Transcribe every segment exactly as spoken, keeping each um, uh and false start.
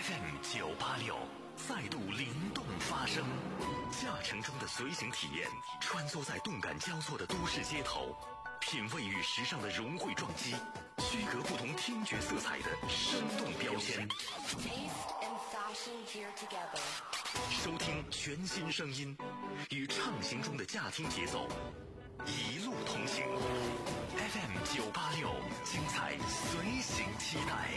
F M 九八六再度灵动发声，驾乘中的随行体验，穿梭在动感交错的都市街头，品味与时尚的融汇撞击，区隔不同听觉色彩的生动标签。收听全新声音，与畅行中的驾听节奏，一路同行。F M 九八六，精彩随行期待。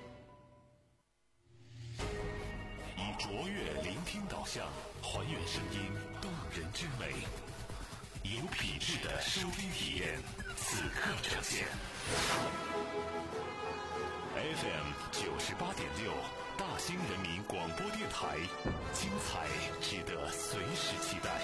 以卓越聆听导向，还原声音动人之美，有品质的收听体验，此刻呈现。F M 九十八点六，大兴人民广播电台，精彩值得随时期待。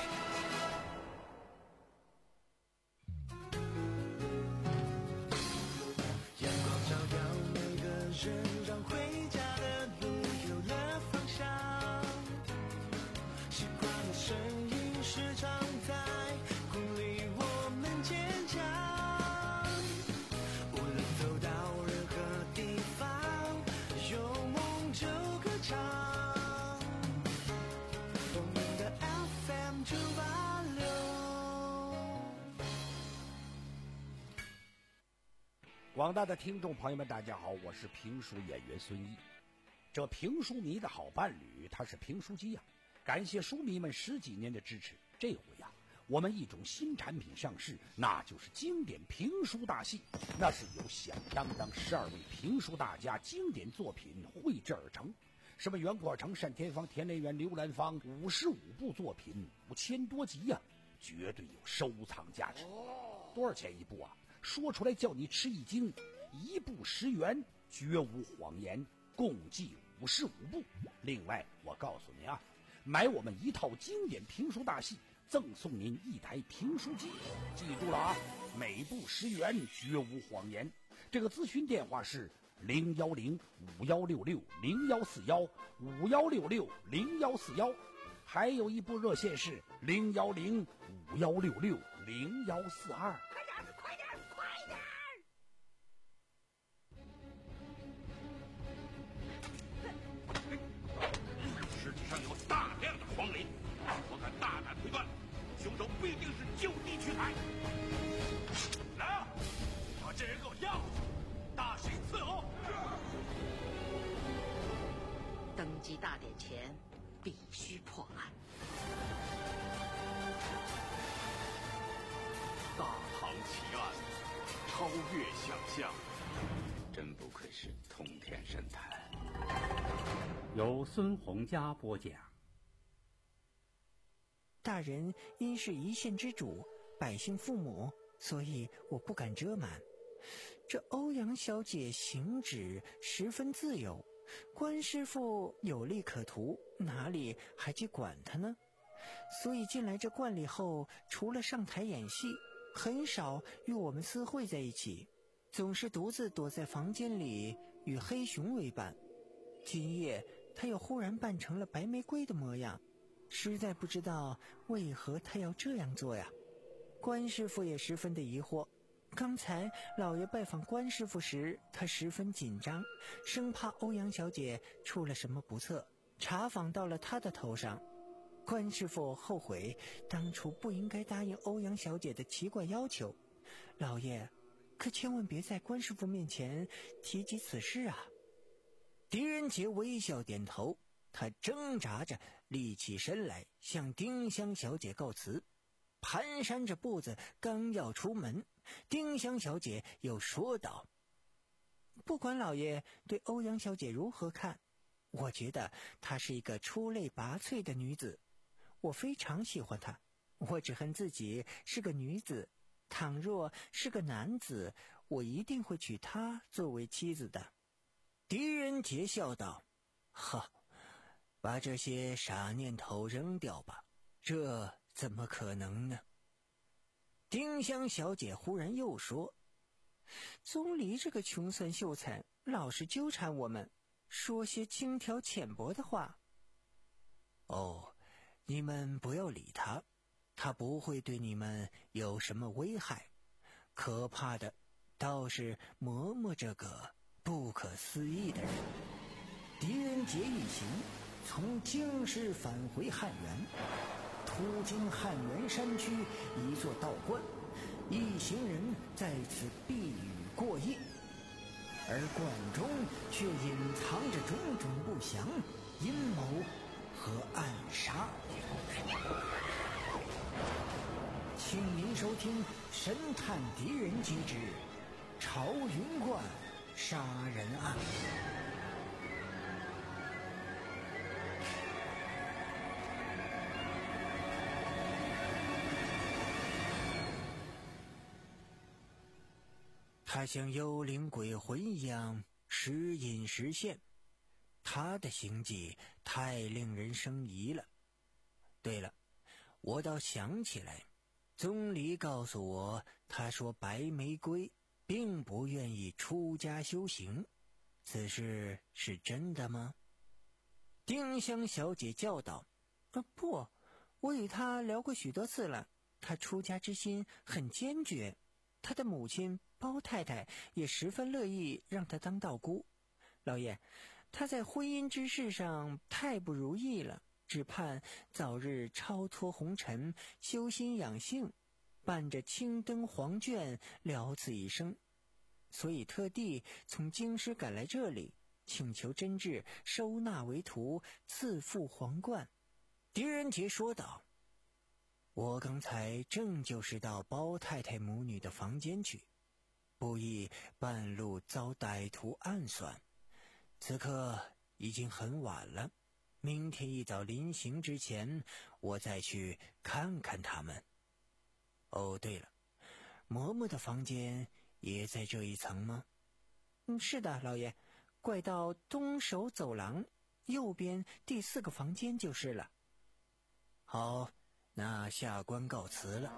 阳光照耀每个人，让回家的路有了方向。习惯的声音时常在鼓励我们坚强。无论走到任何地方，有梦就歌唱。我们的 F M 九八六。 广大的听众朋友们，大家好，我是评书演员孙毅。这评书迷的好伴侣，他是评书机呀、啊。感谢书迷们十几年的支持，这回呀、啊，我们一种新产品上市，那就是经典评书大戏。那是由响当当十二位评书大家经典作品绘制而成，什么袁国成、单田芳、田连元、刘兰芳，五十五部作品，五千多集呀、啊，绝对有收藏价值。多少钱一部啊？说出来叫你吃一惊，一部十元，绝无谎言，共计五十五部。另外，我告诉你啊，买我们一套经典评书大戏，赠送您一台评书机。记住了啊，每部十元，绝无谎言。这个咨询电话是零幺零五幺六六零幺四幺五幺六六零幺四幺，还有一部热线是零幺零五幺六六零幺四二。 世界上有大量的荒林，我敢大胆推断，凶手必定是就地取材。来啊，把这人给我押过去，大刑伺候。 登基大典前必须破案。 大唐奇案，超越想象， 真不愧是通天神坛。 由孙洪佳播讲。 大人因是一县之主，百姓父母，所以我不敢遮瞒。这欧阳小姐行止十分自由，关师傅有利可图，哪里还去管她呢？所以进来这观里后，除了上台演戏，很少与我们私会在一起，总是独自躲在房间里与黑熊为伴。今夜他又忽然扮成了白玫瑰的模样，实在不知道为何他要这样做呀。关师傅也十分的疑惑，刚才老爷拜访关师傅时，他十分紧张，生怕欧阳小姐出了什么不测，查访到了他的头上。关师傅后悔当初不应该答应欧阳小姐的奇怪要求，老爷可千万别在关师傅面前提及此事啊。狄仁杰微笑点头，他挣扎着立起身来，向丁香小姐告辞，蹒跚着步子刚要出门，丁香小姐又说道：不管老爷对欧阳小姐如何看，我觉得她是一个出类拔萃的女子，我非常喜欢她，我只恨自己是个女子，倘若是个男子，我一定会娶她作为妻子的。狄仁杰笑道：哈，把这些傻念头扔掉吧，这怎么可能呢？丁香小姐忽然又说：宗离这个穷酸秀才老是纠缠我们，说些轻佻浅薄的话。哦，你们不要理他，他不会对你们有什么危害，可怕的倒是嬷嬷这个不可思议的人。 狄仁杰一行从京师返回汉源，途经汉源山区一座道观，一行人在此避雨过夜，而观中却隐藏着种种不祥、阴谋和暗杀。请您收听《神探狄仁杰之朝云观杀人案》。他像幽灵鬼魂一样时隐时现，他的行迹太令人生疑了。对了，我倒想起来，宗理告诉我，他说白玫瑰并不愿意出家修行，此事是真的吗？丁香小姐叫道：啊，不，我与她聊过许多次了，她出家之心很坚决，她的母亲包太太也十分乐意让她当道姑。老爷，她在婚姻之事上太不如意了，只盼早日超脱红尘，修心养性，伴着青灯黄卷了此一生，所以特地从京师赶来这里，请求真挚收纳为徒，赐付皇冠。狄仁杰说道：我刚才正就是到包太太母女的房间去，不意半路遭歹徒暗算，此刻已经很晚了，明天一早临行之前，我再去看看他们。哦，对了，嬷嬷的房间也在这一层吗？嗯，是的，老爷，拐到东首走廊右边第四个房间就是了。好，那下官告辞了。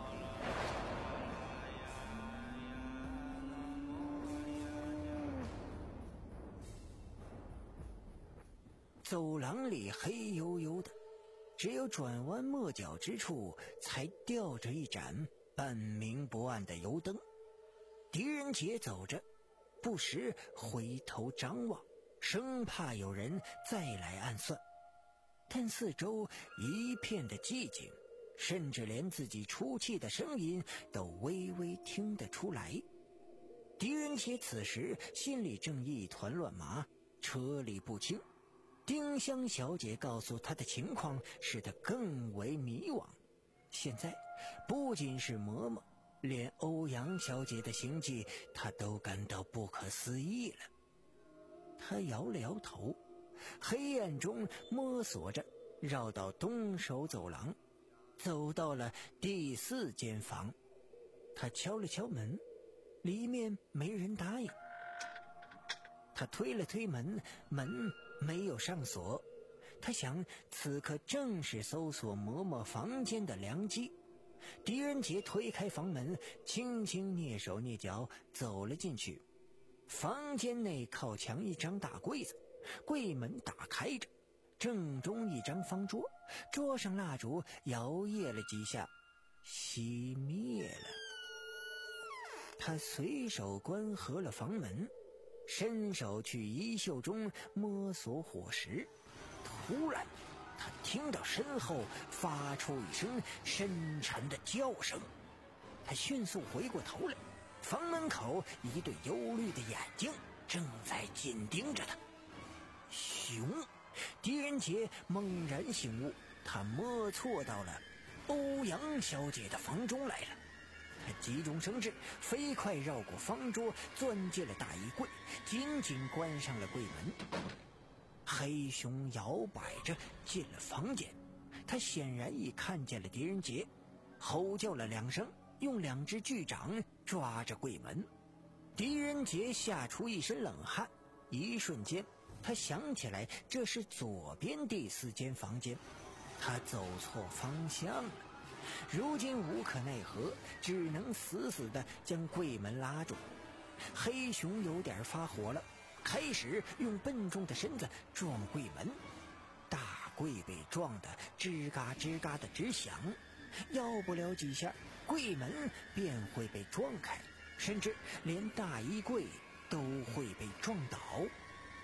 走廊里黑黝黝的，只有转弯抹角之处才吊着一盏半明不暗的油灯。狄仁杰走着，不时回头张望，生怕有人再来暗算。但四周一片的寂静，甚至连自己出气的声音都微微听得出来。狄仁杰此时心里正一团乱麻，车里不清。丁香小姐告诉他的情况使他更为迷惘。现在不仅是嬷嬷，连欧阳小姐的行迹他都感到不可思议了。他摇了摇头，黑暗中摸索着绕到东首走廊，走到了第四间房。他敲了敲门，里面没人答应。他推了推门，门没有上锁。他想，此刻正是搜索嬷嬷房间的良机。狄仁杰推开房门，轻轻蹑手蹑脚走了进去。房间内靠墙一张大柜子，柜门打开着，正中一张方桌，桌上蜡烛摇曳了几下，熄灭了。他随手关合了房门，伸手去衣袖中摸索火石。突然他听到身后发出一声深沉的叫声，他迅速回过头来，房门口一对忧虑的眼睛正在紧盯着他。熊！狄仁杰猛然醒悟，他摸错到了欧阳小姐的房中来了。他急中生智，飞快绕过方桌，钻进了大衣柜，紧紧关上了柜门。黑熊摇摆着进了房间，他显然已看见了狄仁杰，吼叫了两声，用两只巨掌抓着柜门。狄仁杰吓出一身冷汗，一瞬间他想起来这是左边第四间房间，他走错方向了。如今无可奈何，只能死死地将柜门拉住。黑熊有点发火了，开始用笨重的身子撞柜门，大柜被撞得吱嘎吱嘎的直响，要不了几下，柜门便会被撞开，甚至连大衣柜都会被撞倒。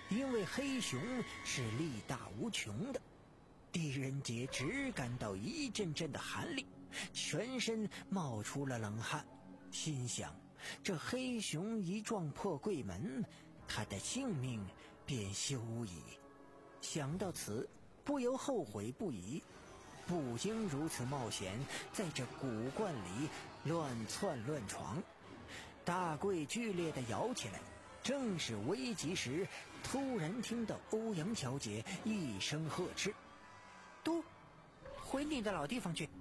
因为黑熊是力大无穷的。狄仁杰只感到一阵阵的寒力，全身冒出了冷汗，心想这黑熊一撞破柜门，他的性命便休矣。想到此，不由后悔不已，不经如此冒险，在这古罐里乱窜乱闯。大柜剧烈地摇起来，正是危急时，突然听到欧阳小姐一声呵斥：“都回你的老地方去！”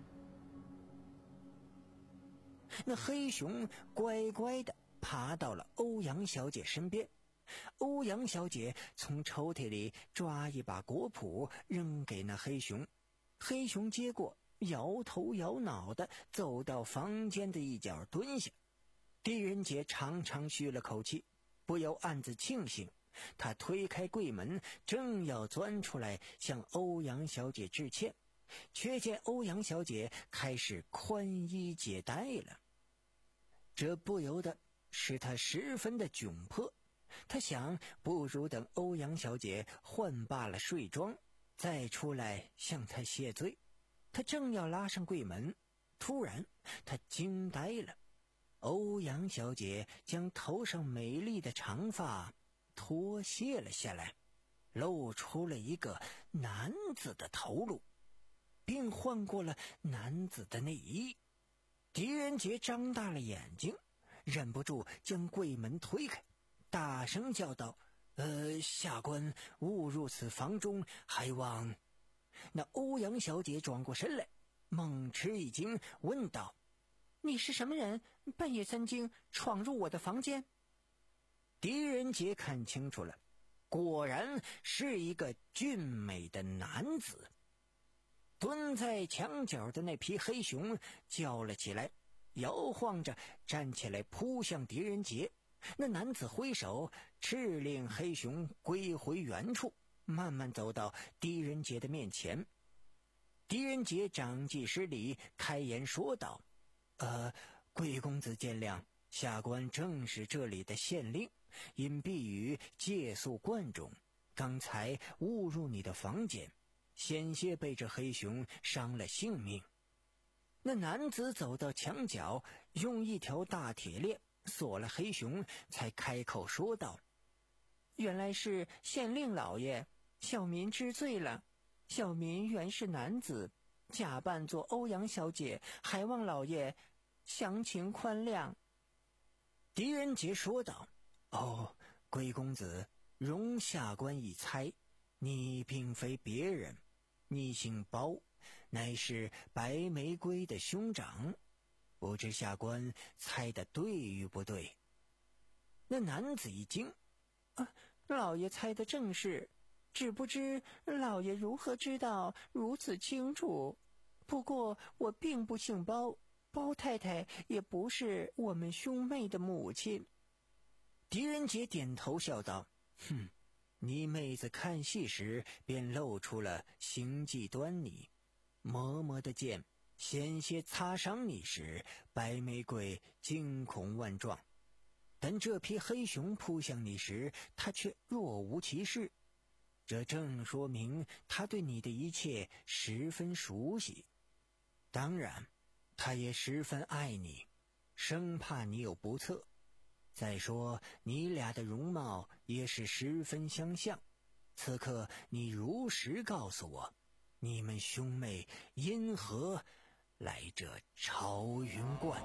那黑熊乖乖地爬到了欧阳小姐身边。欧阳小姐从抽屉里抓一把果脯扔给那黑熊，黑熊接过，摇头摇脑地走到房间的一角蹲下。狄仁杰长长吁了口气，不由暗自庆幸。他推开柜门，正要钻出来向欧阳小姐致歉，却见欧阳小姐开始宽衣解带了。这不由得使他十分的窘迫。他想，不如等欧阳小姐换罢了睡装，再出来向她谢罪。他正要拉上柜门，突然他惊呆了。欧阳小姐将头上美丽的长发脱卸了下来，露出了一个男子的头颅，并换过了男子的内衣。狄仁杰张大了眼睛，忍不住将柜门推开，大声叫道：“呃，下官误入此房中，还望……”那欧阳小姐转过身来，猛吃一惊，问道：“你是什么人？半夜三更闯入我的房间？”狄仁杰看清楚了，果然是一个俊美的男子。蹲在墙角的那匹黑熊叫了起来，摇晃着站起来扑向狄仁杰。那男子挥手斥令黑熊归回原处，慢慢走到狄仁杰的面前。狄仁杰长记失礼，开言说道：“呃，贵公子见谅，下官正是这里的县令，因避雨借宿观中，刚才误入你的房间，险些被这黑熊伤了性命。”那男子走到墙角，用一条大铁链锁了黑熊，才开口说道：“原来是县令老爷，小民知罪了。小民原是男子，假扮作欧阳小姐，还望老爷详情宽谅。”狄仁杰说道：“哦，贵公子，容下官一猜，你并非别人，你姓包，乃是白玫瑰的兄长，不知下官猜的对与不对？”那男子一惊：“啊，老爷猜的正是，只不知老爷如何知道如此清楚？不过我并不姓包，包太太也不是我们兄妹的母亲。”狄仁杰点头笑道：“哼，你妹子看戏时便露出了行迹端倪，嬷嬷的剑险些擦伤你时，白玫瑰惊恐万状，但这匹黑熊扑向你时，他却若无其事，这正说明他对你的一切十分熟悉。当然，他也十分爱你，生怕你有不测。再说，你俩的容貌也是十分相像。此刻你如实告诉我，你们兄妹因何来这朝云观？”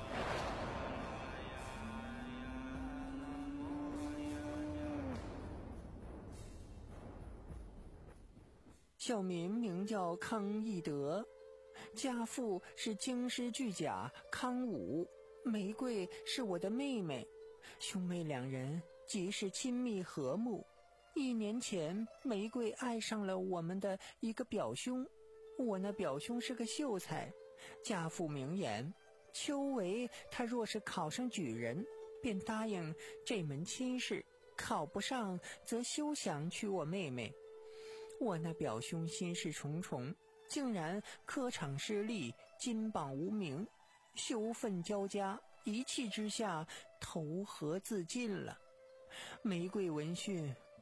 小民名叫康义德，家父是京师巨甲康武，玫瑰是我的妹妹，兄妹两人极是亲密和睦。一年前，玫瑰爱上了我们的一个表兄，我那表兄是个秀才，家父明言，秋闱他若是考上举人，便答应这门亲事，考不上则休想娶我妹妹。我那表兄心事重重，竟然科场失利，金榜无名，羞愤交加，一气之下投河自尽了。玫瑰闻讯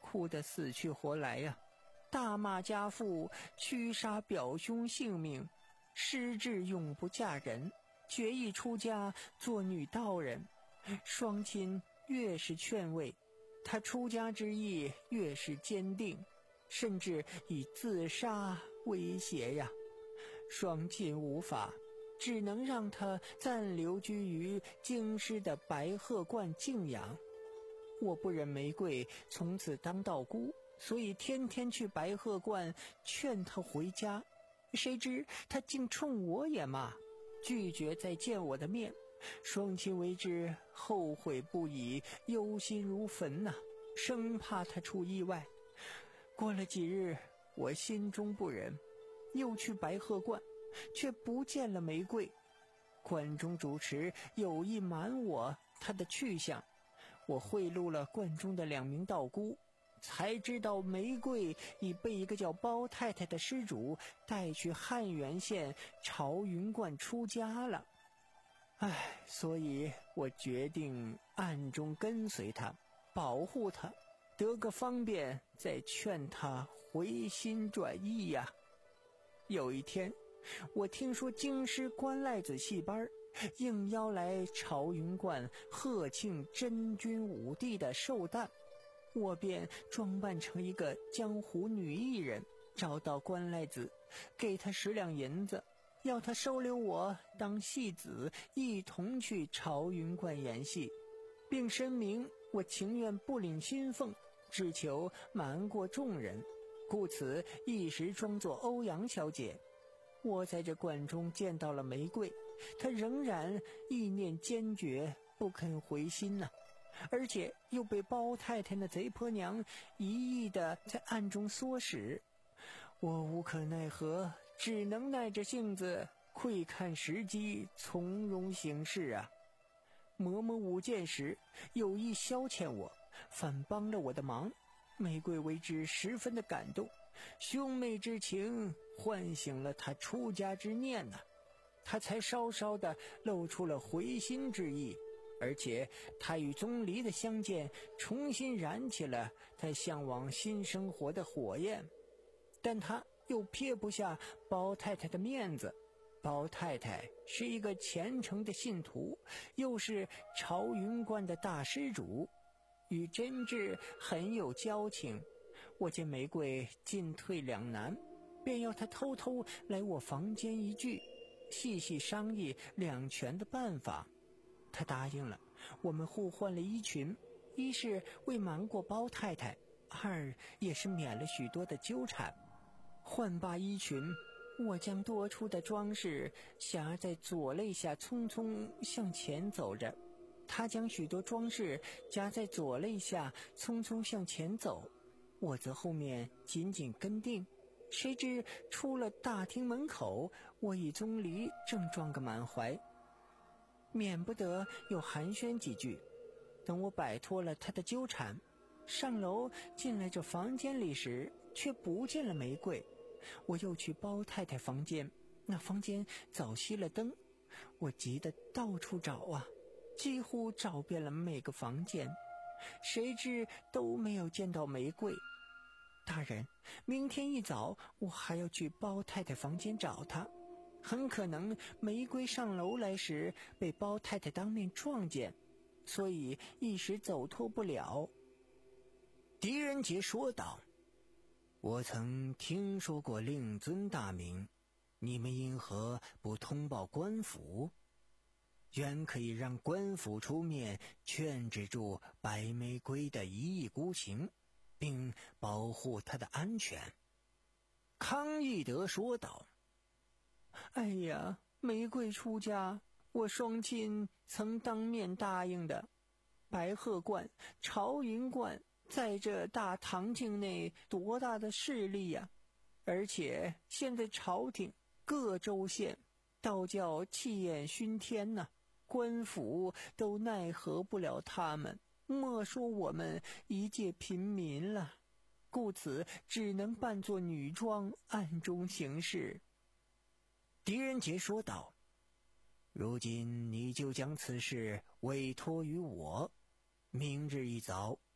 哭得死去活来呀、啊，大骂家父，屈杀表兄性命，失志永不嫁人，决意出家做女道人。双亲越是劝慰，他出家之意越是坚定，甚至以自杀威胁呀。双亲无法，只能让他暂留居于京师的白鹤观静养。我不忍玫瑰从此当道姑，所以天天去白鹤观劝他回家。谁知他竟冲我也骂，拒绝再见我的面。双亲为之后悔不已，忧心如焚呐、啊，生怕他出意外。过了几日，我心中不忍，又去白鹤观，却不见了玫瑰。观中主持有意瞒我他的去向，我贿赂了观中的两名道姑，才知道玫瑰已被一个叫包太太的施主带去汉源县朝云观出家了。唉，所以我决定暗中跟随他，保护他，得个方便再劝他回心转意呀、啊。有一天，我听说京师关赖子戏班应邀来朝云观贺庆真君武帝的寿诞，我便装扮成一个江湖女艺人，找到关赖子，给他十两银子，要他收留我当戏子，一同去朝云观演戏，并申明我情愿不领薪俸，只求瞒过众人，故此一时装作欧阳小姐。我在这观中见到了玫瑰，她仍然意念坚决，不肯回心呐、啊，而且又被包太太那贼婆娘一意的在暗中唆使，我无可奈何，只能耐着性子，窥看时机，从容行事啊。嬷嬷舞剑时有意消遣我，反帮了我的忙，玫瑰为之十分的感动，兄妹之情唤醒了他出家之念呐、啊，他才稍稍的露出了回心之意，而且他与钟离的相见重新燃起了他向往新生活的火焰。但他又撇不下包太太的面子，包太太是一个虔诚的信徒，又是朝云观的大施主，与真挚很有交情。我见玫瑰进退两难，便要他偷偷来我房间一聚，细细商议两全的办法。他答应了，我们互换了衣裙，一是为瞒过包太太，二也是免了许多的纠缠。换罢衣裙，我将多出的装饰夹在左肋下，匆匆向前走着。他将许多装饰夹在左肋下，匆匆向前走，我则后面紧紧跟定。谁知出了大厅门口，我与钟离正撞个满怀，免不得又寒暄几句。等我摆脱了他的纠缠，上楼进来这房间里时，却不见了玫瑰。我又去包太太房间，那房间早熄了灯，我急得到处找啊，几乎找遍了每个房间，谁知都没有见到玫瑰。大人，明天一早我还要去包太太房间找她，很可能玫瑰上楼来时被包太太当面撞见，所以一时走脱不了。狄仁杰说道：我曾听说过令尊大名，你们因何不通报官府？原可以让官府出面劝止住白玫瑰的一意孤行，并保护她的安全。康义德说道：哎呀，玫瑰出家，我双亲曾当面答应的。白鹤观、朝云观在这大唐境内多大的势力呀、啊！而且现在朝廷各州县道教气焰熏天呐、啊，官府都奈何不了他们，莫说我们一介平民了。故此只能扮作女装，暗中行事。狄仁杰说道：如今你就将此事委托于我，明日一早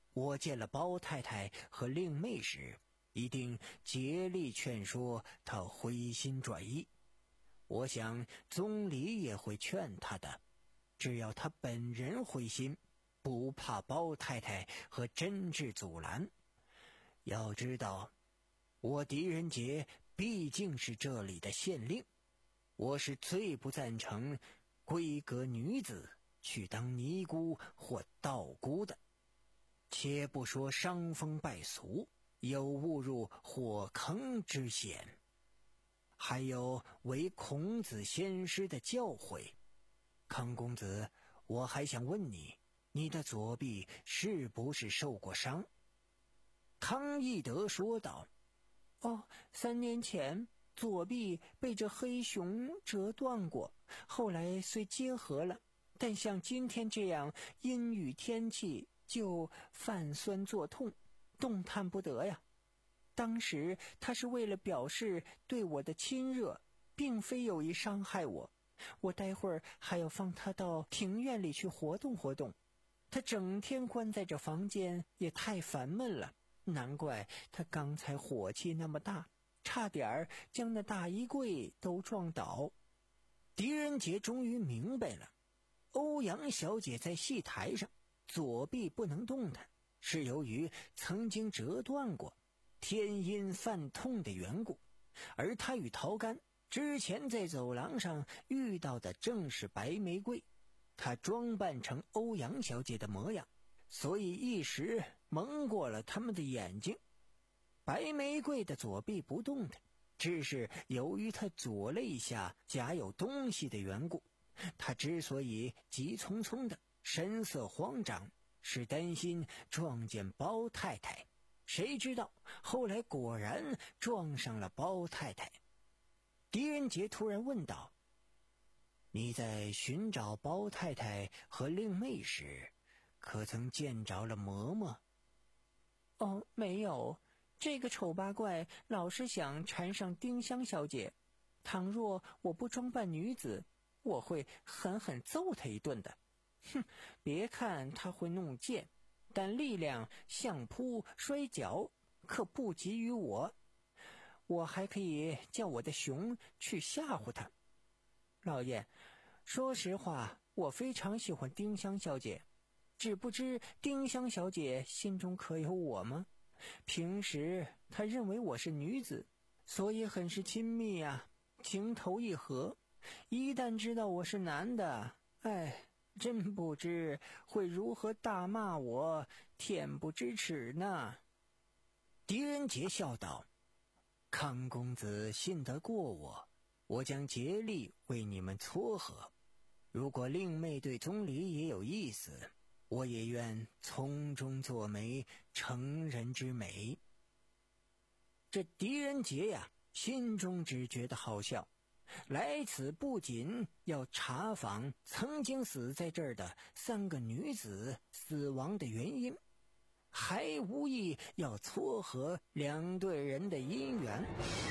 我见了包太太和令妹时，一定竭力劝说她回心转意。我想宗理也会劝她的，只要她本人回心，不怕包太太和甄氏阻拦。要知道，我狄仁杰毕竟是这里的县令，我是最不赞成闺阁女子去当尼姑或道姑的。且不说伤风败俗，有误入火坑之嫌，还有违孔子先师的教诲。康公子，我还想问你，你的左臂是不是受过伤？康义德说道：哦，三年前左臂被这黑熊折断过，后来虽结合了，但像今天这样阴雨天气就泛酸作痛，动弹不得呀。当时他是为了表示对我的亲热，并非有意伤害我。我待会儿还要放他到庭院里去活动活动，他整天关在这房间也太烦闷了，难怪他刚才火气那么大，差点儿将那大衣柜都撞倒。狄仁杰终于明白了，欧阳小姐在戏台上左臂不能动弹，是由于曾经折断过，天阴犯痛的缘故。而他与陶干之前在走廊上遇到的正是白玫瑰，她装扮成欧阳小姐的模样，所以一时蒙过了他们的眼睛。白玫瑰的左臂不动弹，只是由于她左肋下夹有东西的缘故。她之所以急匆匆的神色慌张，是担心撞见包太太，谁知道后来果然撞上了包太太。狄仁杰突然问道：你在寻找包太太和令妹时，可曾见着了嬷嬷？哦，没有，这个丑八怪老是想缠上丁香小姐，倘若我不装扮女子，我会狠狠揍他一顿的。哼，别看他会弄剑，但力量相扑摔跤可不及于我。我还可以叫我的熊去吓唬他。老爷，说实话，我非常喜欢丁香小姐，只不知丁香小姐心中可有我吗？平时她认为我是女子，所以很是亲密啊，情投意合。一旦知道我是男的，哎，真不知会如何大骂我，恬不知耻呢。狄仁杰笑道：康公子信得过我，我将竭力为你们撮合。如果令妹对宗理也有意思，我也愿从中作媒，成人之美。这狄仁杰呀，心中只觉得好笑，来此不仅要查访曾经死在这儿的三个女子死亡的原因，还无意要撮合两对人的姻缘。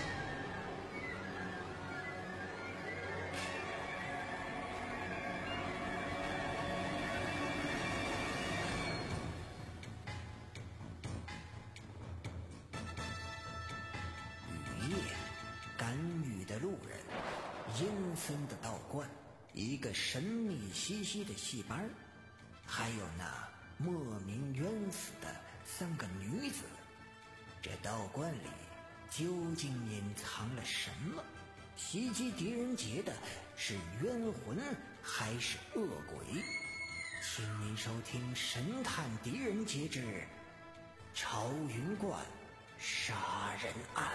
雨夜，赶雨的路人，阴森的道观，一个神秘兮兮的戏班，还有那莫名冤死的三个女子。这道观里究竟隐藏了什么？袭击狄仁杰的是冤魂还是恶鬼？请您收听《神探狄仁杰之朝云观杀人案》。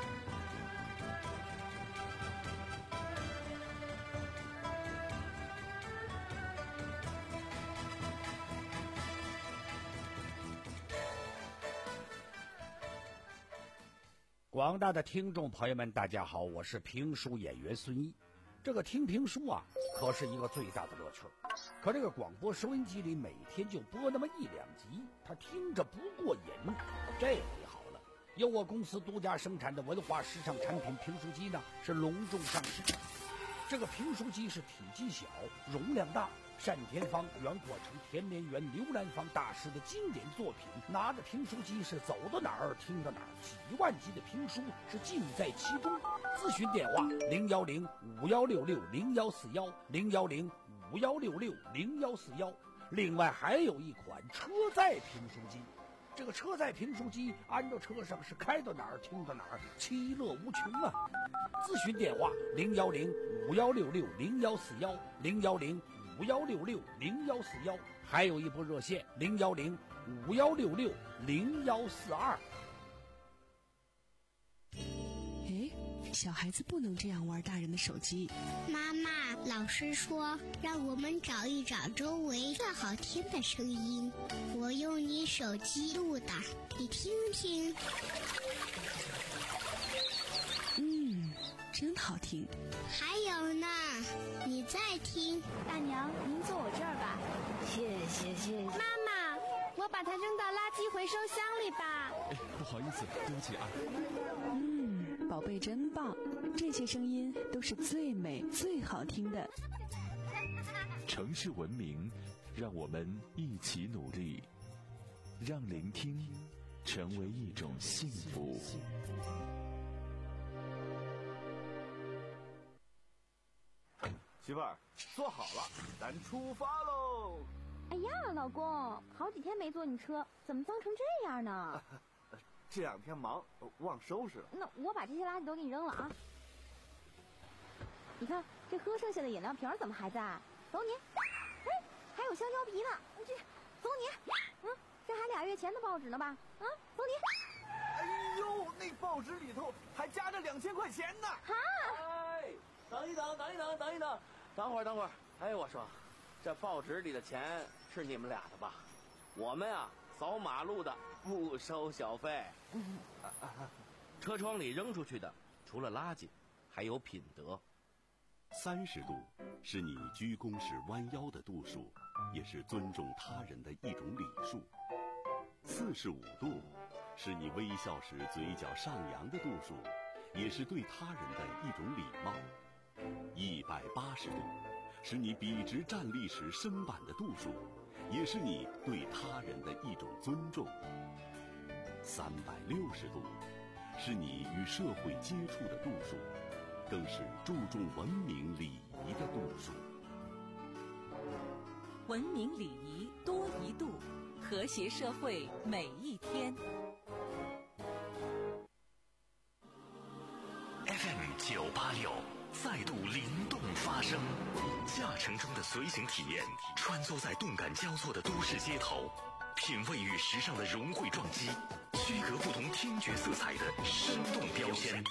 广大的听众朋友们，大家好，我是评书演员孙一。这个听评书啊，可是一个最大的乐趣。可这个广播收音机里每天就播那么一两集，他听着不过瘾。这回好了，由我公司独家生产的文化时尚产品评书机呢，是隆重上市。这个评书机是体积小，容量大， 单田芳、袁阔成、田连元、刘兰芳大师的经典作品，拿着评书机是走到哪儿听到哪儿，几万集的评书是尽在其中。咨询电话零幺零五幺六六零幺四幺零幺零五幺六六零幺四幺。另外还有一款车载评书机，这个车载评书机安到车上是开到哪儿听到哪儿，其乐无穷啊！咨询电话零幺零五幺六六零幺四幺零幺零五幺六六零幺四幺，还有一部热线零幺零五幺六六零幺四二。 哎，小孩子不能这样玩大人的手机。 妈妈，老师说让我们找一找周围最好听的声音，我用你手机录的，你听听。 嗯，真好听。 还有呢，你再听。 大娘，您坐我这儿吧。 谢谢谢谢。 妈妈，我把它扔到垃圾回收箱里吧。 哎，不好意思，对不起啊。 嗯，宝贝真棒，这些声音都是最美最好听的。 城市文明，让我们一起努力，让聆听成为一种幸福。 媳妇儿，坐好了，咱出发喽！ 哎呀，老公，好几天没坐你车，怎么脏成这样呢？ 啊、这两天忙，忘收拾了。 那我把这些垃圾都给你扔了啊！你看，这喝剩下的饮料瓶怎么还在？走你！哎，还有香蕉皮呢，这走你！嗯，这还俩月前的报纸呢吧？啊，走你！ 哎呦，那报纸里头还夹着两千块钱呢！ 哈！ 哎，等一等，等一等，等一等。等会儿，等会儿，哎，我说，这报纸里的钱是你们俩的吧？我们啊，扫马路的不收小费。车窗里扔出去的，除了垃圾，还有品德。 三十度是你鞠躬时弯腰的度数，也是尊重他人的一种礼数。四十五度是你微笑时嘴角上扬的度数，也是对他人的一种礼貌。一百八十度是你笔直站立时身板的度数，也是你对他人的一种尊重。三百六十度是你与社会接触的度数，更是注重文明礼仪的度数。 文明礼仪多一度，和谐社会每一天。 F M 九八六。再度灵动发声，驾乘中的随行体验，穿梭在动感交错的都市街头，品味与时尚的融汇撞击，区隔不同听觉色彩的生动标签。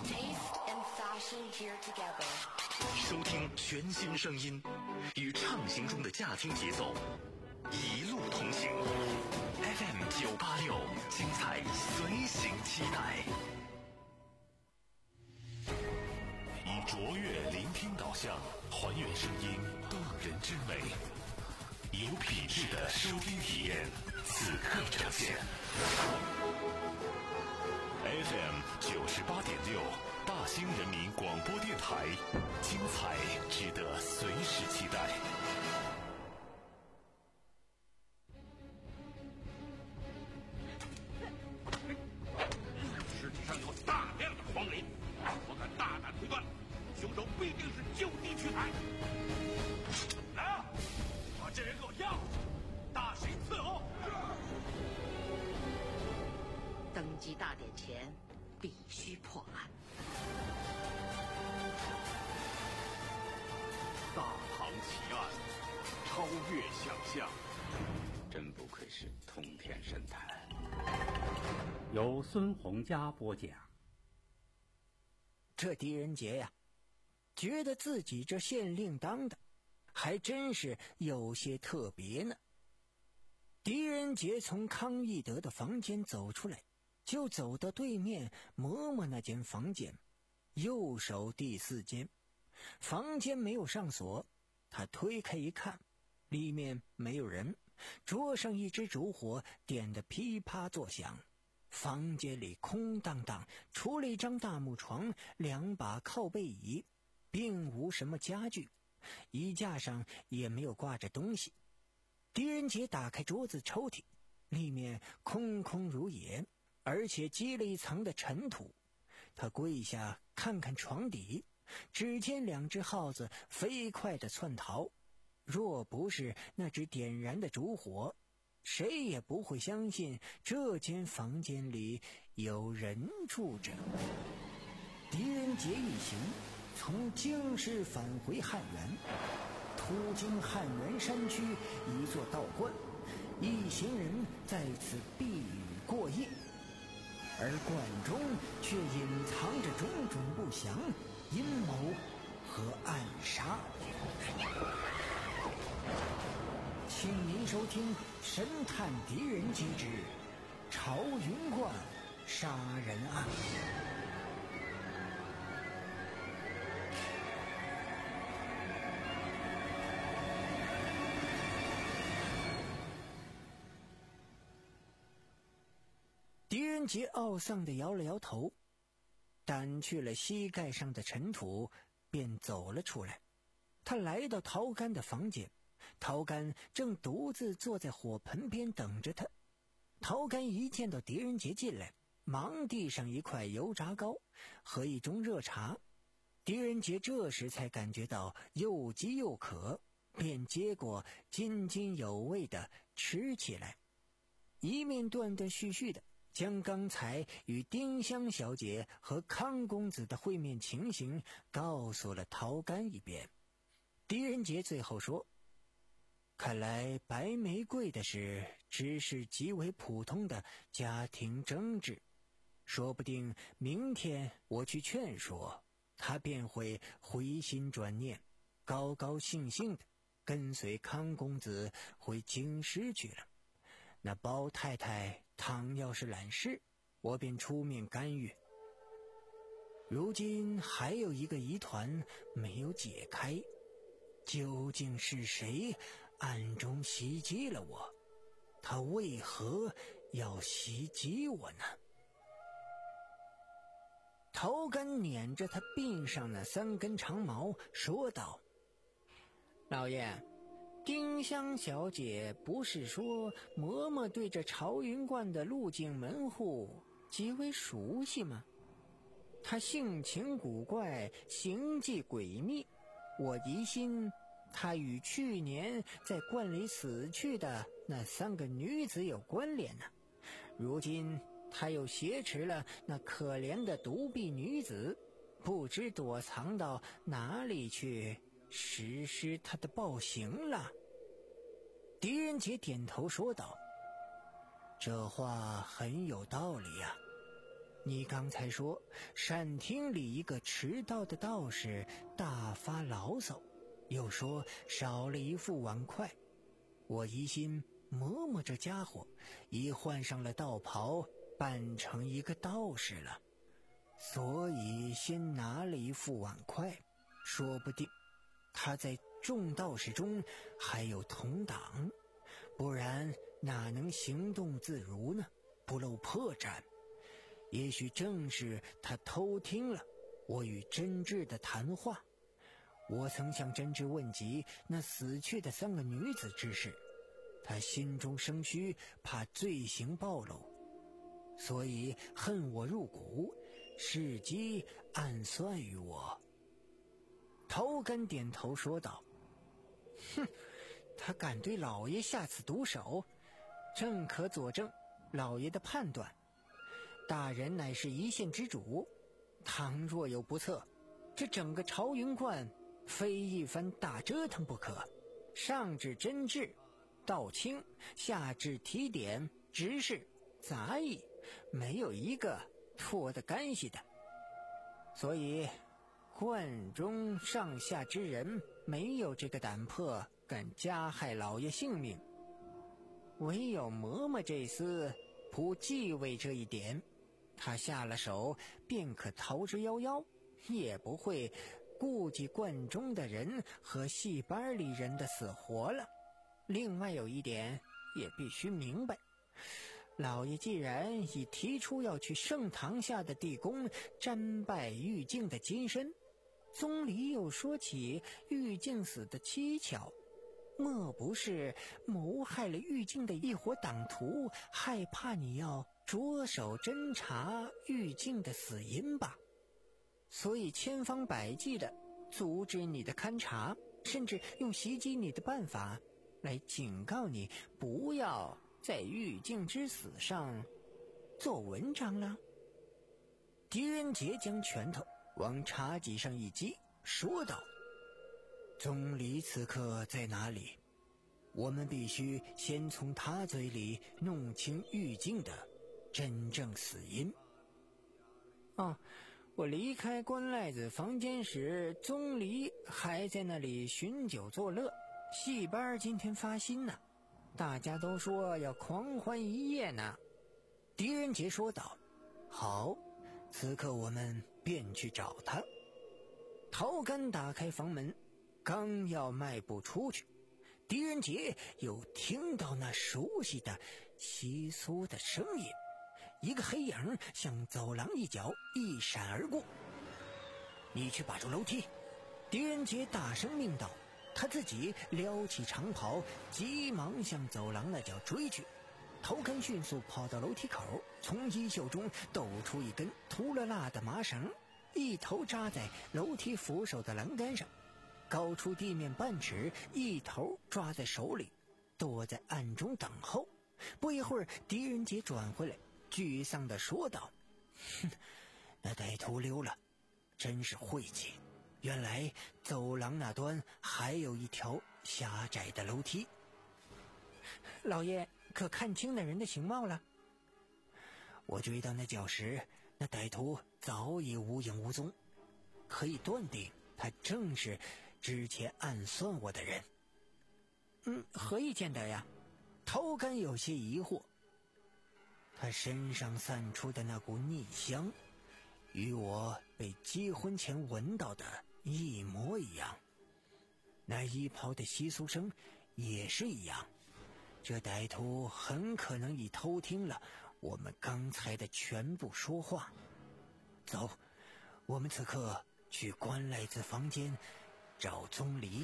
收听全新声音，与畅行中的驾听节奏，一路同行。F M 九八六，精彩随行期待。以卓越聆听导向，还原声音动人之美，有品质的收听体验，此刻呈现。F M 九十八点六，大兴人民广播电台，精彩值得随时期待。 尸体上有大量的黄磷，我敢大胆推断，凶手必定是就地取材。来啊，把这人给我押回去，大刑伺候。 登基大典前必须破案。 大唐奇案，超越想象， 真不愧是通天神探。 由孙洪佳播讲。 这狄仁杰呀，觉得自己这县令当的还真是有些特别呢。狄仁杰从康义德的房间走出来，就走到对面嬷嬷那间房间，右手第四间。房间没有上锁，他推开一看，里面没有人，桌上一支烛火点得噼啪作响。房间里空荡荡，除了一张大木床，两把靠背椅，并无什么家具。 衣架上也没有挂着东西。狄仁杰打开桌子抽屉，里面空空如也，而且积了一层的尘土。他跪下看看床底，只见两只耗子飞快地窜逃，若不是那只点燃的烛火，谁也不会相信这间房间里有人住着。狄仁杰一行从京师返回汉源，途经汉源山区一座道观，一行人在此避雨过夜，而观中却隐藏着种种不祥、阴谋和暗杀。请您收听《神探狄仁杰之朝云观杀人案》。狄仁杰懊丧地摇了摇头，掸去了膝盖上的尘土，便走了出来。他来到陶干的房间，陶干正独自坐在火盆边等着他。陶干一见到狄仁杰进来，忙递上一块油炸糕和一盅热茶。狄仁杰这时才感觉到又饥又渴，便接过津津有味地吃起来，一面断断续续的将刚才与丁香小姐和康公子的会面情形告诉了陶干一遍。狄仁杰最后说，看来白玫瑰的事只是极为普通的家庭争执，说不定明天我去劝说他，便会回心转念，高高兴兴的跟随康公子回京师去了。那包太太倘要是揽事，我便出面干预。如今还有一个疑团没有解开，究竟是谁暗中袭击了我？他为何要袭击我呢？陶干捻着他鬓上那三根长毛说道，老爷，丁香小姐不是说嬷嬷对这朝云观的路径门户极为熟悉吗？她性情古怪，行迹诡秘，我疑心她与去年在观里死去的那三个女子有关联呢。如今她又挟持了那可怜的独臂女子，不知躲藏到哪里去实施他的暴行了。狄仁杰点头说道，这话很有道理呀、啊。你刚才说善厅里一个迟到的道士大发牢骚，又说少了一副碗筷，我疑心嬷嬷这家伙已换上了道袍，扮成一个道士了，所以先拿了一副碗筷，说不定他在众道士中还有同党，不然哪能行动自如呢？不露破绽。也许正是他偷听了我与真挚的谈话。我曾向真挚问及那死去的三个女子之事，他心中生虚，怕罪行暴露，所以恨我入骨，伺机暗算于我。陶干点头说道，哼，他敢对老爷下此毒手，正可佐证老爷的判断。大人乃是一县之主，倘若有不测，这整个朝云观非一番大折腾不可。上至侦治、道清，下至提点、执事、杂役，没有一个脱得干系的。所以观中上下之人没有这个胆魄敢加害老爷性命，唯有嬷嬷这厮不忌讳这一点，他下了手便可逃之夭夭，也不会顾及观中的人和戏班里人的死活了。另外有一点也必须明白，老爷既然已提出要去圣堂下的地宫瞻拜玉净的金身， 宗离又说起玉净死的蹊跷，莫不是谋害了玉净的一伙党徒，害怕你要着手侦查玉净的死因吧？所以千方百计的阻止你的勘察，甚至用袭击你的办法来警告你不要在玉净之死上做文章了。狄仁杰将拳头往茶几上一击，说道：宗离此刻在哪里？我们必须先从他嘴里弄清玉净的真正死因。哦，我离开关赖子房间时，宗离还在那里寻酒作乐，戏班今天发新呢，大家都说要狂欢一夜呢。狄仁杰说道：好，此刻我们便去找他。陶干打开房门，刚要迈步出去，狄仁杰又听到那熟悉的窸窣的声音，一个黑影向走廊一角一闪而过。你去把住楼梯，狄仁杰大声命道，他自己撩起长袍，急忙向走廊那角追去。陶干迅速跑到楼梯口，从衣袖中抖出一根秃了蜡的麻绳，一头扎在楼梯扶手的栏杆上，高出地面半尺，一头抓在手里，躲在暗中等候。不一会儿，狄仁杰转回来，沮丧地说道：哼，那歹徒溜了，真是晦气。原来走廊那端还有一条狭窄的楼梯。老爷可看清那人的形貌了？我追到那角时，那歹徒早已无影无踪，可以断定他正是之前暗算我的人。嗯，何以见得呀？陶干有些疑惑。他身上散出的那股逆香，与我被结婚前闻到的一模一样，那衣袍的窸窣声也是一样。这歹徒很可能已偷听了我们刚才的全部说话。走，我们此刻去关赖子房间找宗离。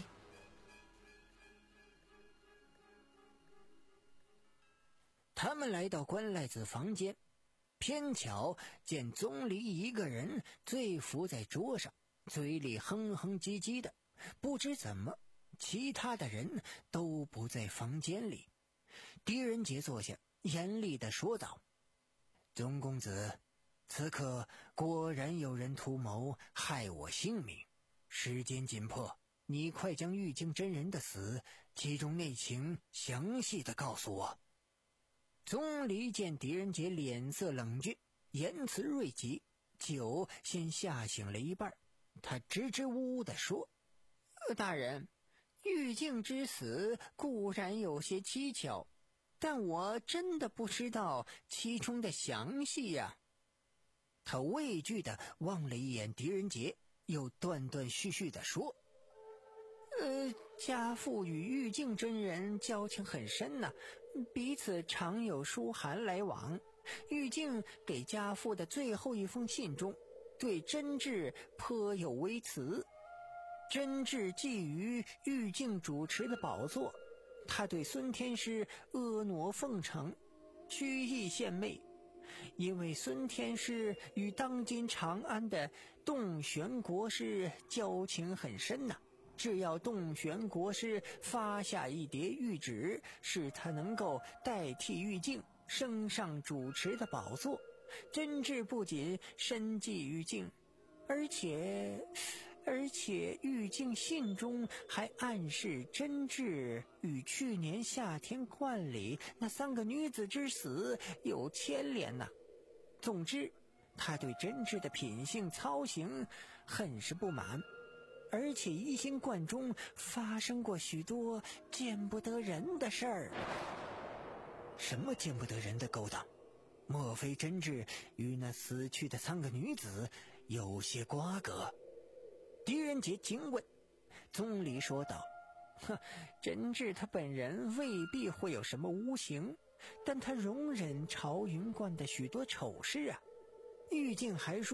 他们来到关赖子房间，偏巧见宗离一个人醉伏在桌上，嘴里哼哼唧唧的，不知怎么其他的人都不在房间里。狄仁杰坐下，严厉地说道：宗公子，此刻果然有人图谋害我性命，时间紧迫，你快将玉净真人的死其中内情详细地告诉我。宗离见狄仁杰脸色冷峻，言辞锐极，酒先下醒了一半，他支支吾吾地说：大人，玉净之死固然有些蹊跷，但我真的不知道其中的详细呀。他畏惧地望了一眼狄仁杰，又断断续续地说：呃，家父与玉净真人交情很深呐、啊，彼此常有书函来往。玉净给家父的最后一封信中，对真挚颇有微词。真挚觊觎玉净主持的宝座，他对孙天师婀娜奉承，曲意献媚。因为孙天师与当今长安的洞玄国师交情很深呐、啊，只要洞玄国师发下一叠谕旨，使他能够代替玉净升上主持的宝座，真挚不仅深记玉净，而且而且玉净信中还暗示真挚与去年夏天观里那三个女子之死有牵连呐、啊。总之，他对真挚的品性操行很是不满，而且疑心观中发生过许多见不得人的事儿。什么见不得人的勾当？莫非真挚与那死去的三个女子有些瓜葛？狄仁杰惊问。宗离说道：哼，真挚他本人未必会有什么无形，但他容忍朝云观的许多丑事啊。玉净还说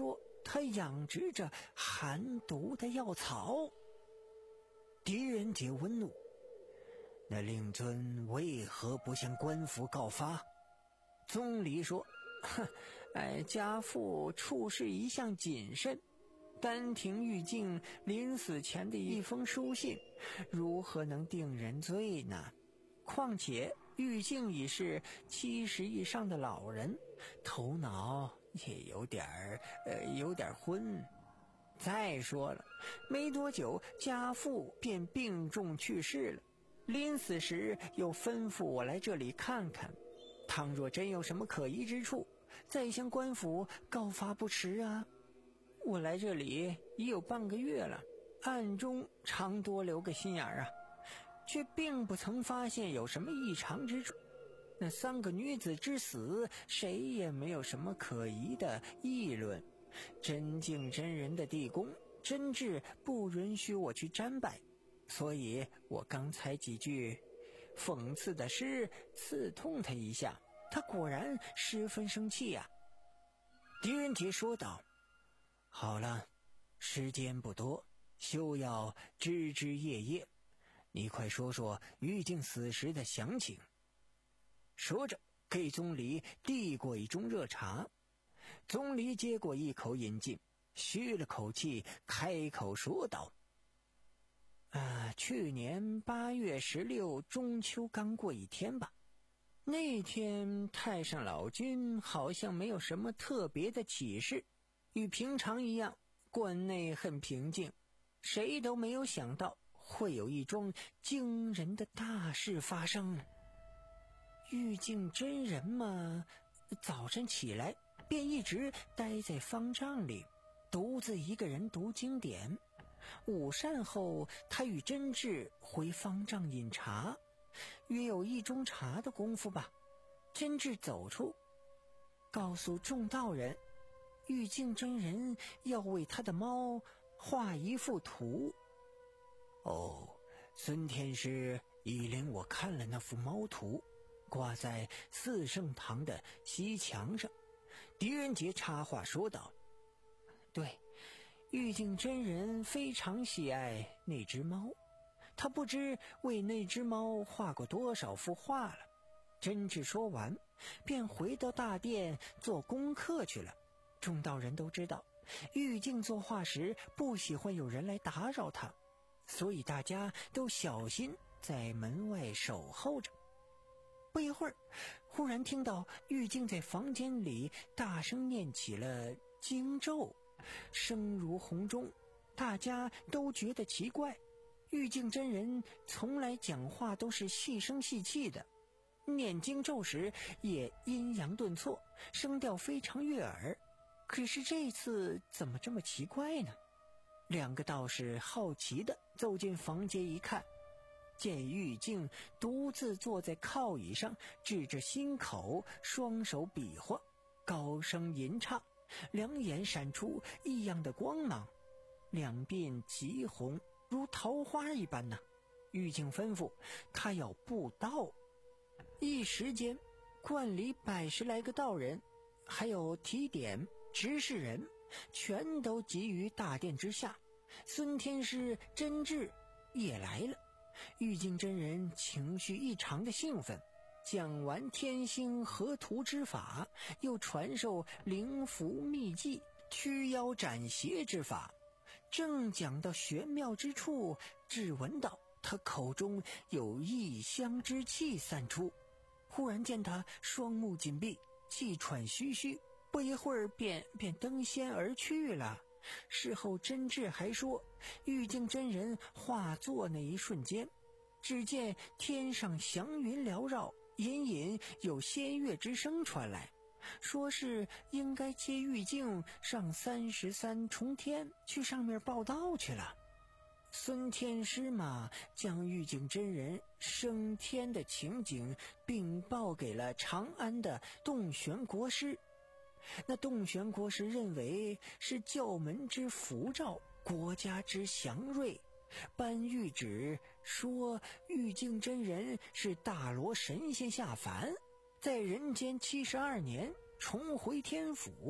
他养殖着寒毒的药草。狄仁杰问怒：那令尊为何不向官府告发？宗理说：哼，哎，家父处事一向谨慎，单凭玉净临死前的一封书信，如何能定人罪呢？况且玉净已是七十以上的老人，头脑也有点儿呃有点昏。再说了，没多久家父便病重去世了，临死时又吩咐我来这里看看，倘若真有什么可疑之处，再向官府告发不迟啊。我来这里已有半个月了，暗中常多留个心眼儿啊，却并不曾发现有什么异常之处。那三个女子之死，谁也没有什么可疑的议论。真敬真人的地宫，真挚不允许我去瞻拜，所以我刚才几句讽刺的诗刺痛他一下，他果然十分生气呀、啊。狄仁杰说道：好了，时间不多，休要枝枝叶叶，你快说说玉净死时的详情。说着给宗理递过一盅热茶，宗理接过一口饮尽，吁了口气，开口说道：啊，去年八月十六中秋刚过一天吧，那天太上老君好像没有什么特别的启示，与平常一样，关内很平静，谁都没有想到会有一桩惊人的大事发生。玉净真人嘛，早晨起来便一直待在方丈里，独自一个人读经典。午膳后，他与真挚回方丈饮茶，约有一盅茶的功夫吧。真挚走出，告诉众道人，玉净真人要为他的猫画一幅图。哦，孙天师已领我看了那幅猫图，挂在四圣堂的西墙上。狄仁杰插话说道：对，玉净真人非常喜爱那只猫，他不知为那只猫画过多少幅画了。真挚说完，便回到大殿做功课去了。众道人都知道，玉净作画时不喜欢有人来打扰他，所以大家都小心在门外守候着。不一会儿，忽然听到玉净在房间里大声念起了经咒，声如洪钟，大家都觉得奇怪。玉净真人从来讲话都是细声细气的，念经咒时也阴阳顿挫，声调非常悦耳，可是这次怎么这么奇怪呢？两个道士好奇地走进房间一看，见玉净独自坐在靠椅上，指着心口，双手比划，高声吟唱，两眼闪出异样的光芒，两鬓极红，如桃花一般呢、啊。玉净吩咐他要布道，一时间观里百十来个道人，还有提点执事人，全都集于大殿之下。孙天师、真挚也来了。玉净真人情绪异常的兴奋，讲完天星合图之法，又传授灵符秘技、驱妖斩邪之法。正讲到玄妙之处，只闻到他口中有异香之气散出，忽然见他双目紧闭，气喘吁吁，不一会儿便便登仙而去了。事后真挚还说，玉净真人化作那一瞬间，只见天上祥云缭绕，隐隐有仙乐之声传来，说是应该接玉净上三十三重天去上面报道去了。孙天师嘛，将玉净真人升天的情景禀报给了长安的洞玄国师。那洞玄国师认为是教门之符照，国家之祥瑞，颁谕旨说玉净真人是大罗神仙下凡，在人间七十二年重回天府，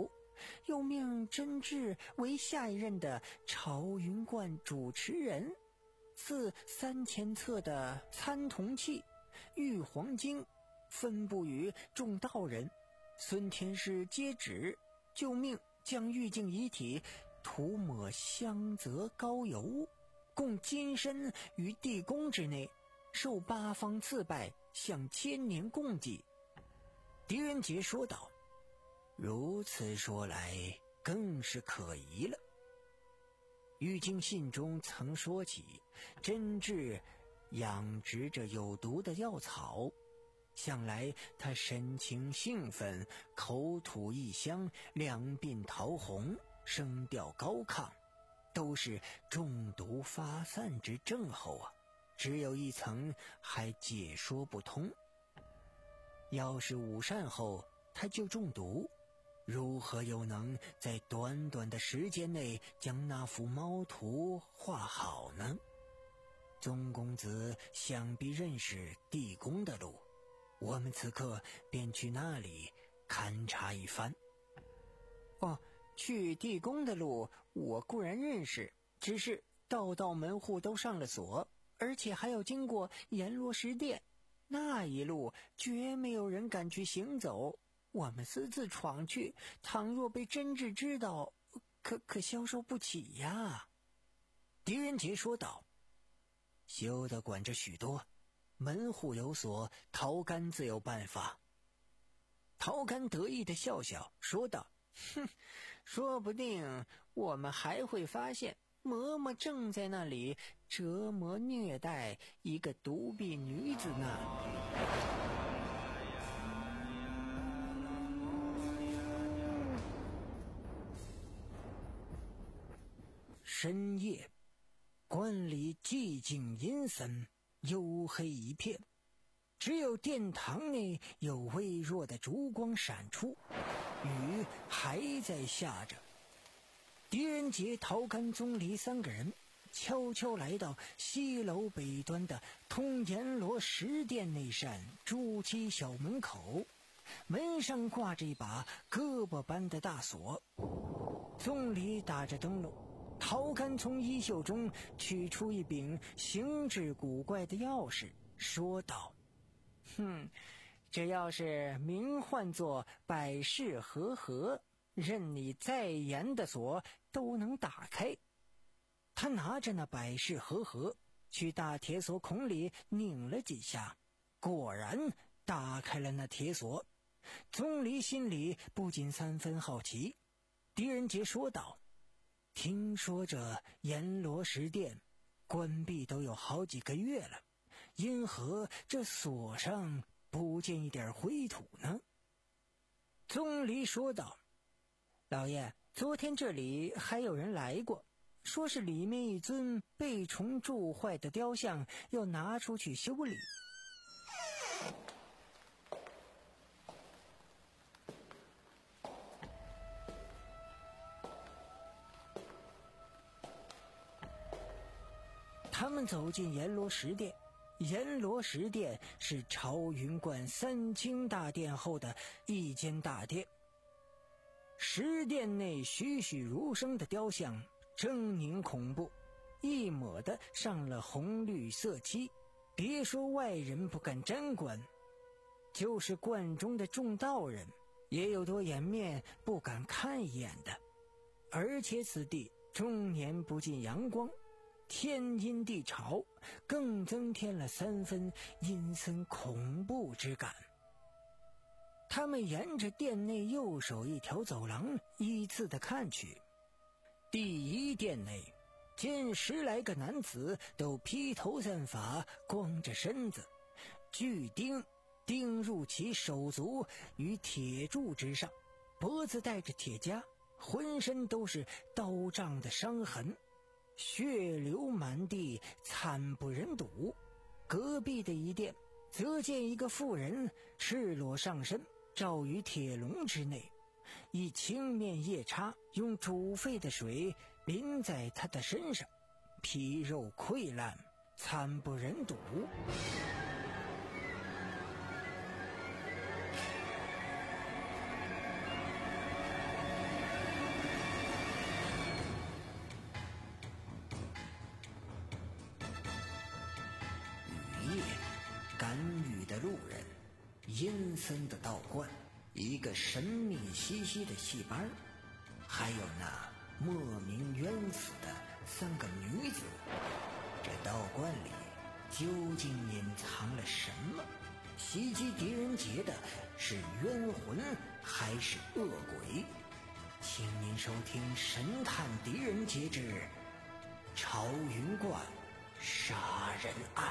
又命甄挚为下一任的朝云观主持人，赐三千册的参铜器、玉黄金，分布于众道人。孙天师接旨，就命将玉净遗体涂抹香泽膏油，供金身于地宫之内，受八方赐拜，向千年供祭。狄仁杰说道：如此说来，更是可疑了。玉净信中曾说起，甄挚养殖着有毒的药草，向来他神情兴奋，口吐异香，两鬓桃红，声调高亢，都是中毒发散之症候啊，只有一层还解说不通。要是午膳后他就中毒，如何又能在短短的时间内将那幅猫图画好呢？宗公子想必认识地宫的路，我们此刻便去那里勘察一番。哦，去地宫的路我固然认识，只是道道门户都上了锁，而且还要经过阎罗石殿，那一路绝没有人敢去行走。我们私自闯去，倘若被甄挚知道，可可消受不起呀。狄仁杰说道：休得管着许多，门户有锁，陶干自有办法。陶干得意地笑笑说道：哼，说不定我们还会发现嬷嬷正在那里折磨虐待一个独臂女子呢。深夜，观里寂静阴森，黝黑一片，只有殿堂内有微弱的烛光闪出，雨还在下着。狄仁杰、陶干、宗离三个人悄悄来到西楼北端的通阎罗石殿那扇朱漆小门口，门上挂着一把胳膊般的大锁。宗离打着灯笼，陶干从衣袖中取出一柄形制古怪的钥匙，说道：哼，这钥匙名唤作百世和合，任你再严的锁都能打开。他拿着那百世和合去大铁锁孔里拧了几下，果然打开了那铁锁。宗离心里不禁三分好奇。狄仁杰说道：听说这阎罗石殿关闭都有好几个月了，因何这锁上不见一点灰土呢？宗离说道：老爷，昨天这里还有人来过，说是里面一尊被虫蛀坏的雕像要拿出去修理。他们走进阎罗石殿，阎罗石殿是朝云观三清大殿后的一间大殿。石殿内栩栩如生的雕像狰狞恐怖，一抹的上了红绿色漆，别说外人不敢沾观，就是观中的众道人也有多掩面不敢看一眼的。而且此地终年不尽阳光，天阴地潮，更增添了三分阴森恐怖之感。他们沿着殿内右手一条走廊依次的看去。第一殿内见十来个男子都披头散发，光着身子，巨钉钉入其手足于铁柱之上，脖子带着铁枷，浑身都是刀杖的伤痕，血流满地，惨不忍睹。隔壁的一殿则见一个妇人赤裸上身，罩于铁笼之内，一青面夜叉用煮沸的水淋在他的身上，皮肉溃烂，惨不忍睹。 赶雨的路人，阴森的道观，一个神秘兮兮的戏班，还有那莫名冤死的三个女子。这道观里究竟隐藏了什么？袭击狄仁杰的是冤魂还是恶鬼？请您收听《神探狄仁杰之朝云观杀人案》。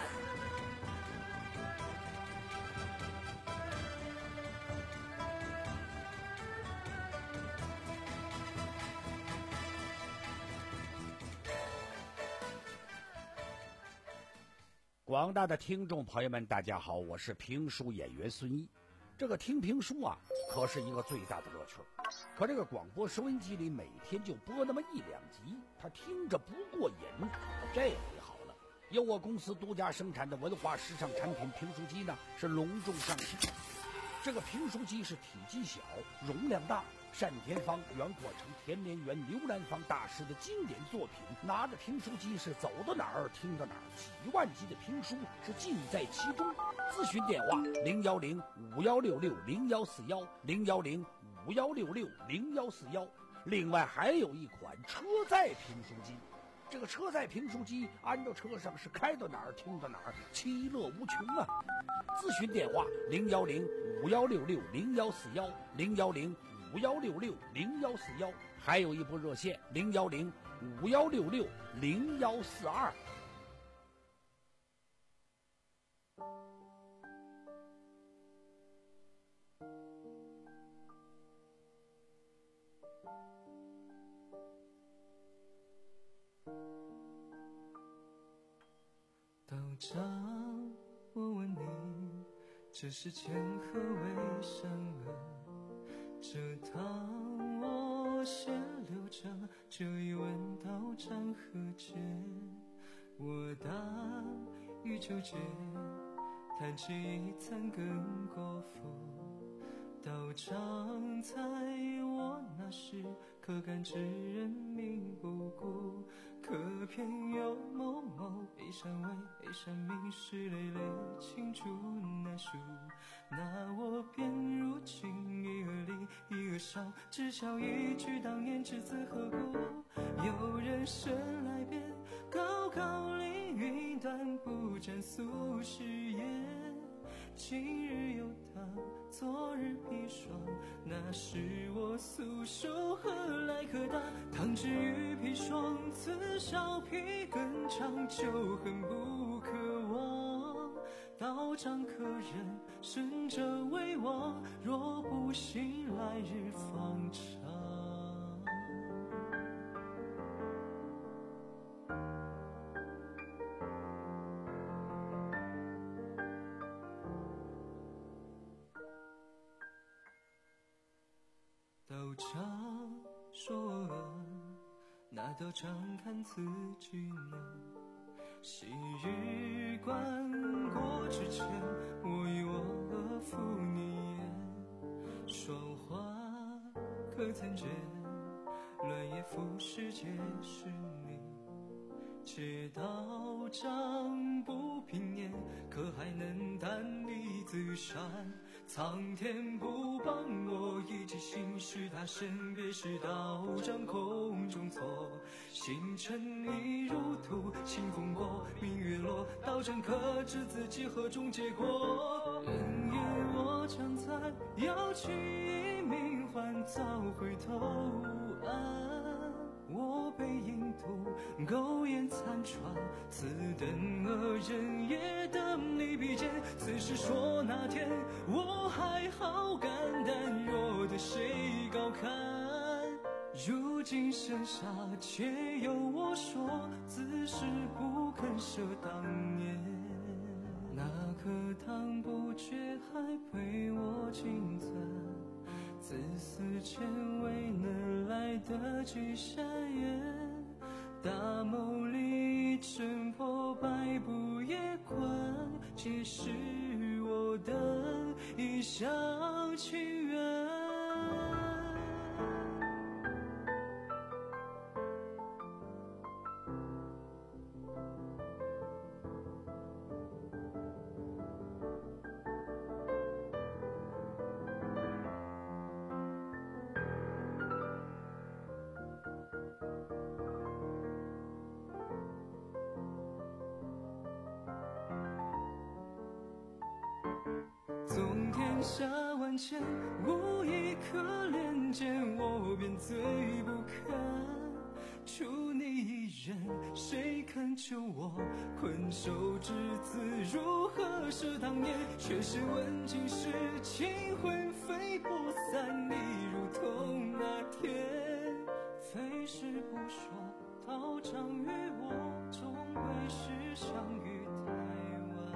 广大的听众朋友们，大家好，我是评书演员孙一。这个听评书啊，可是一个最大的乐趣。可这个广播收音机里每天就播那么一两集，他听着不过瘾。这回好了，由我公司独家生产的文化时尚产品评书机呢，是隆重上市。这个评书机是体积小，容量大，单田芳、袁阔成、田连元、刘兰芳大师的经典作品。拿着评书机是走到哪儿听到哪儿，几万集的评书是尽在其中。咨询电话零幺零五幺六六零幺四幺零幺零五幺六六零幺四幺。另外还有一款车载评书机，这个车载评书机安到车上是开到哪儿听到哪儿，其乐无穷啊！咨询电话零幺零五幺六六零幺四幺零幺零五幺六六零幺四幺，还有一部热线零幺零五幺六六零幺四二。 道长，我问你，这世间何为善恶？这汤我先留着，这一问道长何解？我答欲求解，弹指一餐更过否？道长猜我那时可感知人命不顾，可偏有某某一山为一山明是累累青竹难书，那我便如今一而立一而少，只笑一句当年之子何故？有人生来便高高凌云端，不沾俗世言，今日有他昨日砒霜，那是我素手何来可答？汤汁与砒霜，此少皮更长，旧恨不可忘。道长可忍生者为王，若不信来日方长。道长说我恶，那道长看此句呢？昔日观过之前，我与我恶负你言，说话可曾觉，乱也浮世皆是你。且道长不平年，可还能单立自善？苍天不帮我一记心事，他身别时道长空中错。星辰已如土，清风过，明月落，道长可知自己何种结果？人言我常在，要取一命还早回头岸。我背影独苟延残喘，此等恶人也等你比肩。此事说那天我还好肝胆，若得谁高看？如今身下且有我说，自是不肯舍当年。那颗汤不觉还被我紧攥，自死前未能来得及善言，大眸里震破百步夜观，皆是我的一厢情愿。 下万千，无一可怜见，我便醉不堪。除你一人，谁肯救我？困守之子如何是当年？却是问今时，情魂飞魄散，你如同那天。非是不说，道长与我终归是相遇台湾。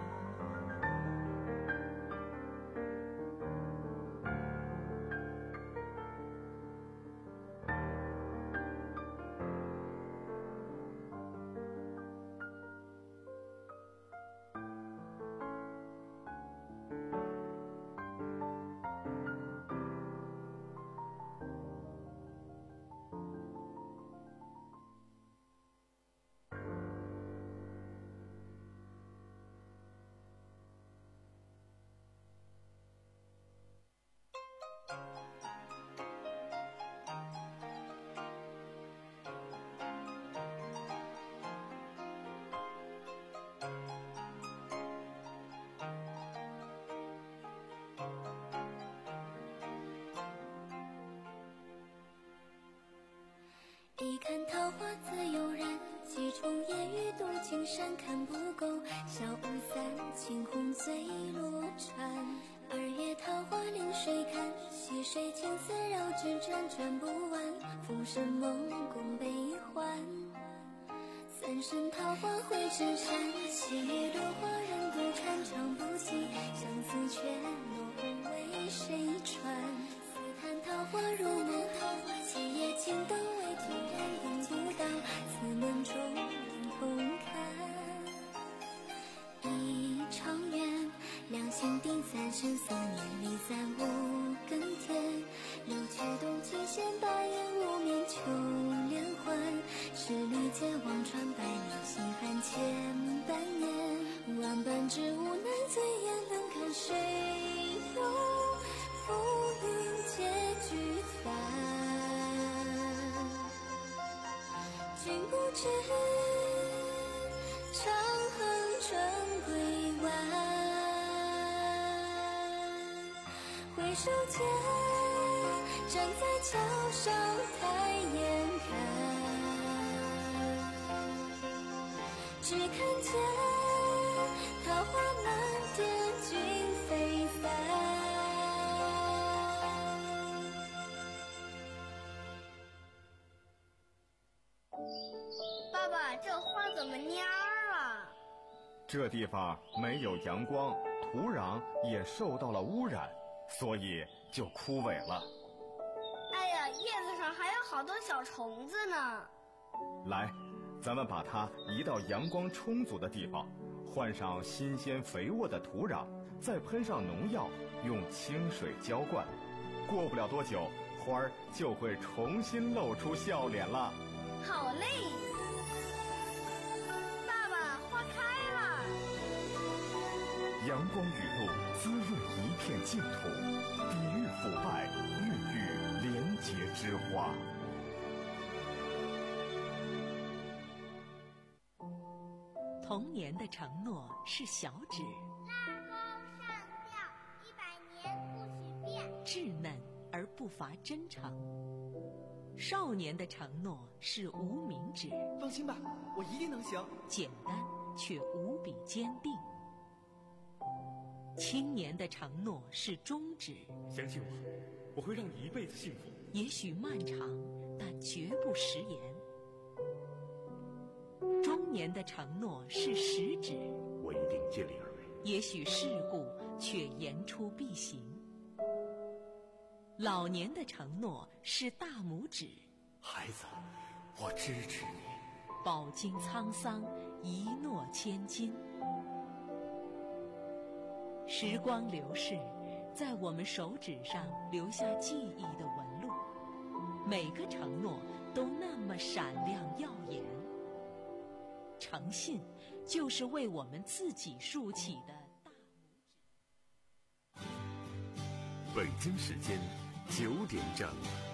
一看桃花自悠然，几重烟雨渡青山，看不够，小舞伞，惊鸿醉落船。二月桃花临水看，溪水青丝绕指转，转不完，浮生梦共悲欢。三生桃花会枝山，细雨落花人独看，唱不尽，相思却落为谁传？似叹桃花如梦，七夜青灯为突然等不到，此门中影空看。一场缘，两心定三生三年里暂无更添。六曲动琴弦，八言无眠秋连环。十里间望穿百年，心寒千百年。万般之无奈，醉眼能看谁有浮云皆聚散。君不知，长恨春归晚。回首间，站在桥上抬眼看，只看见桃花满天，尽飞散。 爸爸，这花怎么蔫儿了？ 这地方没有阳光，土壤也受到了污染，所以就枯萎了。 哎呀，叶子上还有好多小虫子呢。 来，咱们把它移到阳光充足的地方，换上新鲜肥沃的土壤，再喷上农药，用清水浇灌。过不了多久，花儿就会重新露出笑脸了。 好嘞！爸爸，花开了。 阳光雨露滋润一片净土，抵御腐败，孕育廉洁之花。 童年的承诺是小指， 拉钩上吊，一百年不许变。 稚嫩而不乏真诚。少年的承诺是无名指， 放心吧，我一定能行。 简单却无比坚定。青年的承诺是中指， 相信我，我会让你一辈子幸福。 也许漫长，但绝不食言。中年的承诺是食指， 我一定尽力而为。 也许世故，却言出必行。老年的承诺是大拇指， 孩子，我支持你。 饱经沧桑，一诺千金。时光流逝，在我们手指上留下记忆的纹路，每个承诺都那么闪亮耀眼。诚信就是为我们自己竖起的大拇指。 北京时间九点整。